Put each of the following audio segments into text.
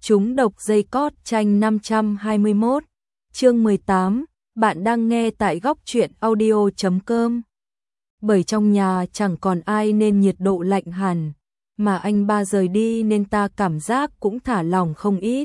Trúng độc dây cót tranh 521, chương 18, bạn đang nghe tại góc truyện audio.com. Bởi trong nhà chẳng còn ai nên nhiệt độ lạnh hẳn, mà anh ba rời đi nên ta cảm giác cũng thả lỏng không ít.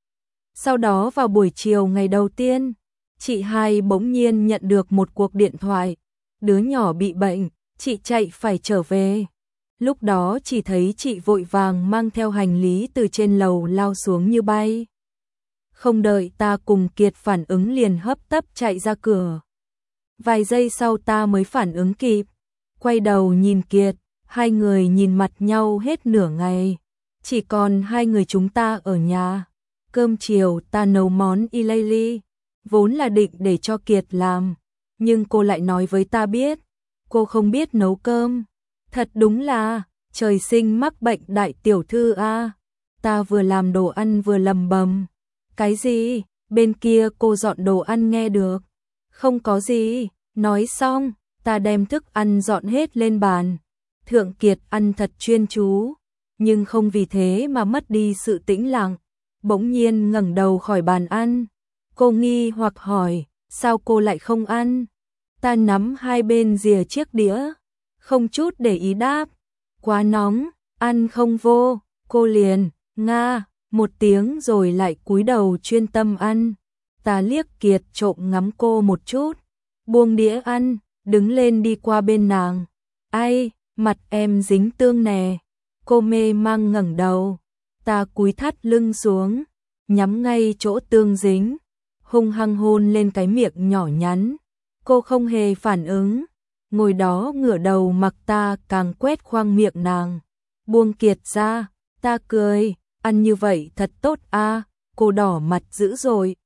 Sau đó vào buổi chiều ngày đầu tiên, chị hai bỗng nhiên nhận được một cuộc điện thoại, đứa nhỏ bị bệnh, chị chạy phải trở về. Lúc đó chỉ thấy chị vội vàng mang theo hành lý từ trên lầu lao xuống như bay. Không đợi ta cùng Kiệt phản ứng liền hấp tấp chạy ra cửa. Vài giây sau ta mới phản ứng kịp, quay đầu nhìn Kiệt, hai người nhìn mặt nhau hết nửa ngày. Chỉ còn hai người chúng ta ở nhà. Cơm chiều ta nấu món ilaili, vốn là định để cho Kiệt làm, nhưng cô lại nói với ta biết, cô không biết nấu cơm. Thật đúng là, trời sinh mắc bệnh đại tiểu thư a. Ta vừa làm đồ ăn vừa lầm bầm. Cái gì? Bên kia cô dọn đồ ăn nghe được. Không có gì, nói xong, ta đem thức ăn dọn hết lên bàn. Thượng Kiệt ăn thật chuyên chú, nhưng không vì thế mà mất đi sự tĩnh lặng. Bỗng nhiên ngẩng đầu khỏi bàn ăn. Cô nghi hoặc hỏi, sao cô lại không ăn? Ta nắm hai bên rìa chiếc đĩa, không chút để ý đáp, quá nóng, ăn không vô. Cô liền, nga, một tiếng rồi lại cúi đầu chuyên tâm ăn. Ta liếc Kiệt trộm ngắm cô một chút, buông đĩa ăn, đứng lên đi qua bên nàng. Ai, mặt em dính tương nè. Cô mê mang ngẩng đầu, ta cúi thắt lưng xuống, nhắm ngay chỗ tương dính, hung hăng hôn lên cái miệng nhỏ nhắn. Cô không hề phản ứng, ngồi đó ngửa đầu mặc ta càng quét khoang miệng nàng. Buông Kiệt ra, ta cười, ăn như vậy thật tốt a. Cô đỏ mặt dữ rồi,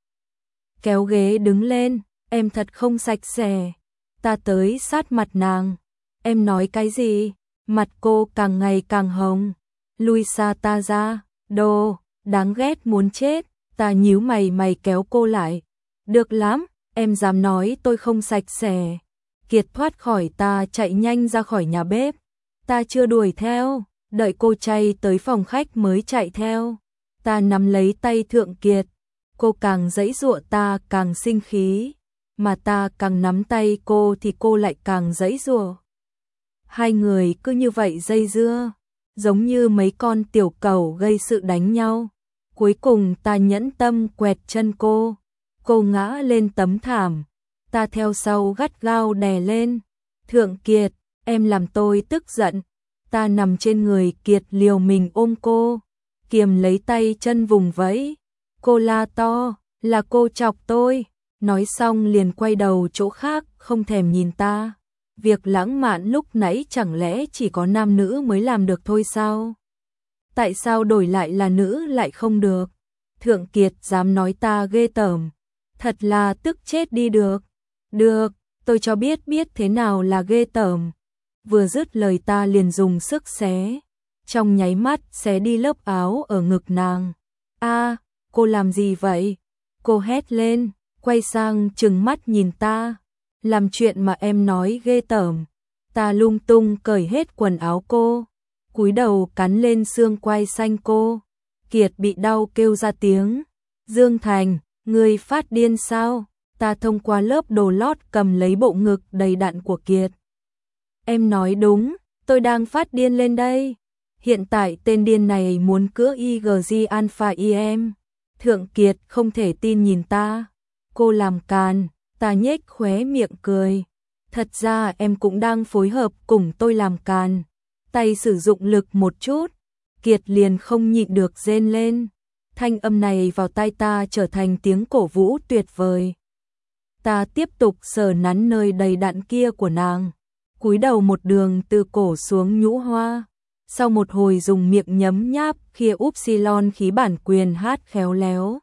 kéo ghế đứng lên, em thật không sạch sẽ. Ta tới sát mặt nàng, em nói cái gì? Mặt cô càng ngày càng hồng, lui xa ta ra, đồ, đáng ghét muốn chết. Ta nhíu mày kéo cô lại, được lắm, em dám nói tôi không sạch sẽ. Kiệt thoát khỏi ta chạy nhanh ra khỏi nhà bếp. Ta chưa đuổi theo, đợi cô chạy tới phòng khách mới chạy theo. Ta nắm lấy tay Thượng Kiệt, cô càng giãy giụa ta càng sinh khí, mà ta càng nắm tay cô thì cô lại càng giãy giụa. Hai người cứ như vậy dây dưa, giống như mấy con tiểu cẩu gây sự đánh nhau. Cuối cùng ta nhẫn tâm quẹt chân cô ngã lên tấm thảm, ta theo sau gắt gao đè lên. Thượng Kiệt, em làm tôi tức giận. Ta nằm trên người Kiệt liều mình ôm cô, kiềm lấy tay chân vùng vẫy. Cô la to, là cô chọc tôi. Nói xong liền quay đầu chỗ khác, không thèm nhìn ta. Việc lãng mạn lúc nãy chẳng lẽ chỉ có nam nữ mới làm được thôi sao? Tại sao đổi lại là nữ lại không được? Thượng Kiệt dám nói ta ghê tởm, thật là tức chết đi được. Được, tôi cho biết thế nào là ghê tởm. Vừa dứt lời ta liền dùng sức xé, trong nháy mắt xé đi lớp áo ở ngực nàng. A, cô làm gì vậy? Cô hét lên, quay sang trừng mắt nhìn ta. Làm chuyện mà em nói ghê tởm. Ta lung tung cởi hết quần áo cô, cúi đầu cắn lên xương quai xanh cô. Kiệt bị đau kêu ra tiếng. Dương Thành, ngươi phát điên sao? Ta thông qua lớp đồ lót cầm lấy bộ ngực đầy đặn của Kiệt. Em nói đúng, tôi đang phát điên lên đây. Hiện tại tên điên này muốn cữa IGG Alpha IM. Thượng Kiệt không thể tin nhìn ta. Cô làm càn, ta nhếch khóe miệng cười. Thật ra em cũng đang phối hợp cùng tôi làm càn. Tay sử dụng lực một chút, Kiệt liền không nhịn được rên lên. Thanh âm này vào tai ta trở thành tiếng cổ vũ tuyệt vời. Ta tiếp tục sờ nắn nơi đầy đặn kia của nàng, cúi đầu một đường từ cổ xuống nhũ hoa. Sau một hồi dùng miệng nhấm nháp khia upsilon khí bản quyền hát khéo léo,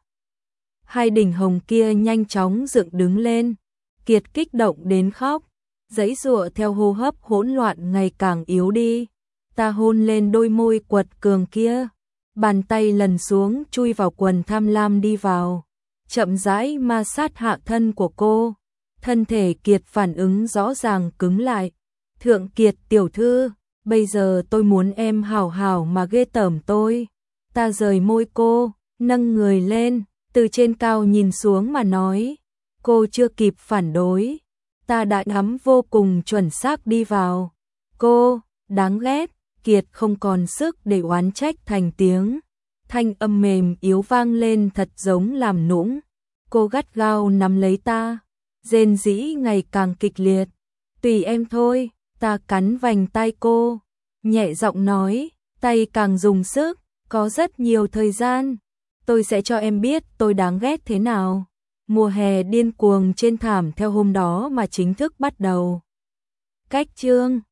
hai đỉnh hồng kia nhanh chóng dựng đứng lên. Kiệt kích động đến khóc, giãy giụa theo hô hấp hỗn loạn ngày càng yếu đi. Ta hôn lên đôi môi quật cường kia, bàn tay lần xuống chui vào quần tham lam đi vào, chậm rãi ma sát hạ thân của cô. Thân thể Kiệt phản ứng rõ ràng cứng lại. Thượng Kiệt tiểu thư, bây giờ tôi muốn em hảo hảo mà ghê tởm tôi. Ta rời môi cô, nâng người lên, từ trên cao nhìn xuống mà nói. Cô chưa kịp phản đối, ta đã nhắm vô cùng chuẩn xác đi vào. Cô, đáng ghét, Kiệt không còn sức để oán trách thành tiếng. Thanh âm mềm yếu vang lên thật giống làm nũng. Cô gắt gao nắm lấy ta, rên rỉ ngày càng kịch liệt. Tùy em thôi, ta cắn vành tai cô, nhẹ giọng nói, tay càng dùng sức, có rất nhiều thời gian. Tôi sẽ cho em biết tôi đáng ghét thế nào. Mùa hè điên cuồng trên thảm theo hôm đó mà chính thức bắt đầu. Cách chương